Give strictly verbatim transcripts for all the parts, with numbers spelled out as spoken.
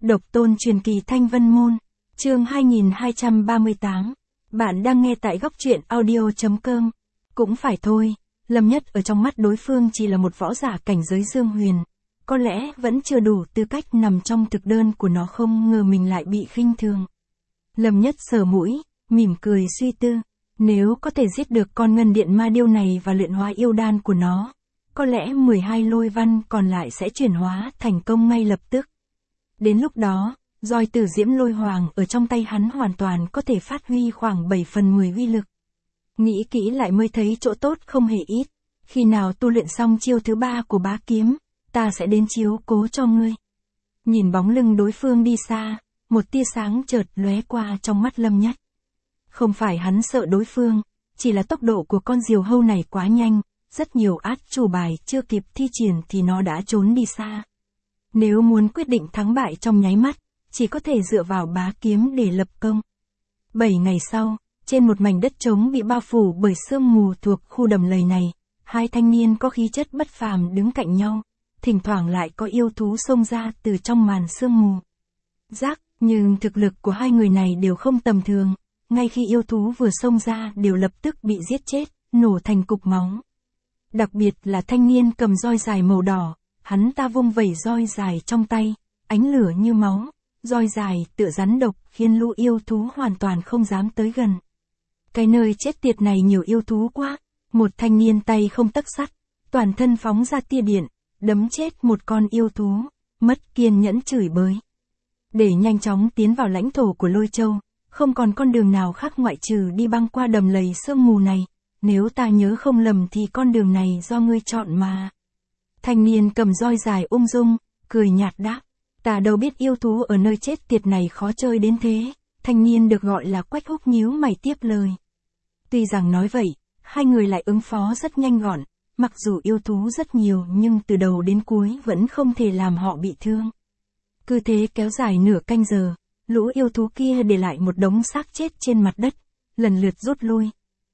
Độc tôn truyền kỳ Thanh Vân Môn, chương hai nghìn hai trăm ba mươi tám. Bạn đang nghe tại góc truyện audio chấm com. Cũng phải thôi, Lâm Nhất ở trong mắt đối phương chỉ là một võ giả cảnh giới dương huyền. Có lẽ vẫn chưa đủ tư cách nằm trong thực đơn của nó, không ngờ mình lại bị khinh thường. Lâm Nhất sờ mũi, mỉm cười suy tư. Nếu có thể giết được con ngân điện ma điêu này và luyện hóa yêu đan của nó, có lẽ mười hai lôi văn còn lại sẽ chuyển hóa thành công ngay lập tức. Đến lúc đó, roi tử diễm lôi hoàng ở trong tay hắn hoàn toàn có thể phát huy khoảng bảy phần mười uy lực. Nghĩ kỹ lại mới thấy chỗ tốt không hề ít. Khi nào tu luyện xong chiêu thứ ba của bá kiếm, ta sẽ đến chiếu cố cho ngươi. Nhìn bóng lưng đối phương đi xa, một tia sáng chợt lóe qua trong mắt Lâm Nhất. Không phải hắn sợ đối phương, chỉ là tốc độ của con diều hâu này quá nhanh, rất nhiều át chủ bài chưa kịp thi triển thì nó đã trốn đi xa. Nếu muốn quyết định thắng bại trong nháy mắt, chỉ có thể dựa vào bá kiếm để lập công. Bảy ngày sau, trên một mảnh đất trống bị bao phủ bởi sương mù thuộc khu đầm lầy này, hai thanh niên có khí chất bất phàm đứng cạnh nhau, thỉnh thoảng lại có yêu thú xông ra từ trong màn sương mù. Rắc, nhưng thực lực của hai người này đều không tầm thường, ngay khi yêu thú vừa xông ra đều lập tức bị giết chết, nổ thành cục máu. Đặc biệt là thanh niên cầm roi dài màu đỏ, hắn ta vung vẩy roi dài trong tay, ánh lửa như máu, roi dài tựa rắn độc khiến lũ yêu thú hoàn toàn không dám tới gần. Cái nơi chết tiệt này nhiều yêu thú quá, một thanh niên tay không tấc sắt, toàn thân phóng ra tia điện, đấm chết một con yêu thú, mất kiên nhẫn chửi bới. Để nhanh chóng tiến vào lãnh thổ của Lôi Châu, không còn con đường nào khác ngoại trừ đi băng qua đầm lầy sương mù này, nếu ta nhớ không lầm thì con đường này do ngươi chọn mà. Thanh niên cầm roi dài ung dung, cười nhạt đáp, ta đâu biết yêu thú ở nơi chết tiệt này khó chơi đến thế. Thanh niên được gọi là Quách Húc nhíu mày tiếp lời. Tuy rằng nói vậy, hai người lại ứng phó rất nhanh gọn, mặc dù yêu thú rất nhiều nhưng từ đầu đến cuối vẫn không thể làm họ bị thương. Cứ thế kéo dài nửa canh giờ, lũ yêu thú kia để lại một đống xác chết trên mặt đất, lần lượt rút lui.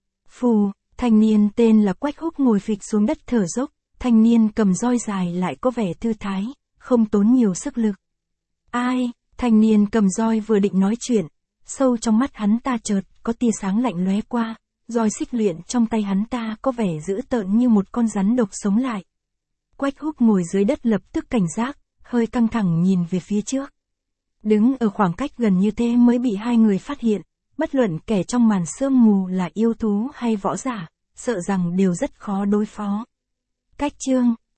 Phù, thanh niên tên là Quách Húc ngồi phịch xuống đất thở dốc, thanh niên cầm roi dài lại có vẻ thư thái, không tốn nhiều sức lực. Ai, thanh niên cầm roi vừa định nói chuyện, sâu trong mắt hắn ta chợt có tia sáng lạnh lóe qua, roi xích luyện trong tay hắn ta có vẻ dữ tợn như một con rắn độc sống lại. Quách Húc ngồi dưới đất lập tức cảnh giác, hơi căng thẳng nhìn về phía trước. Đứng ở khoảng cách gần như thế mới bị hai người phát hiện, bất luận kẻ trong màn sương mù là yêu thú hay võ giả, sợ rằng đều rất khó đối phó. Cách chương,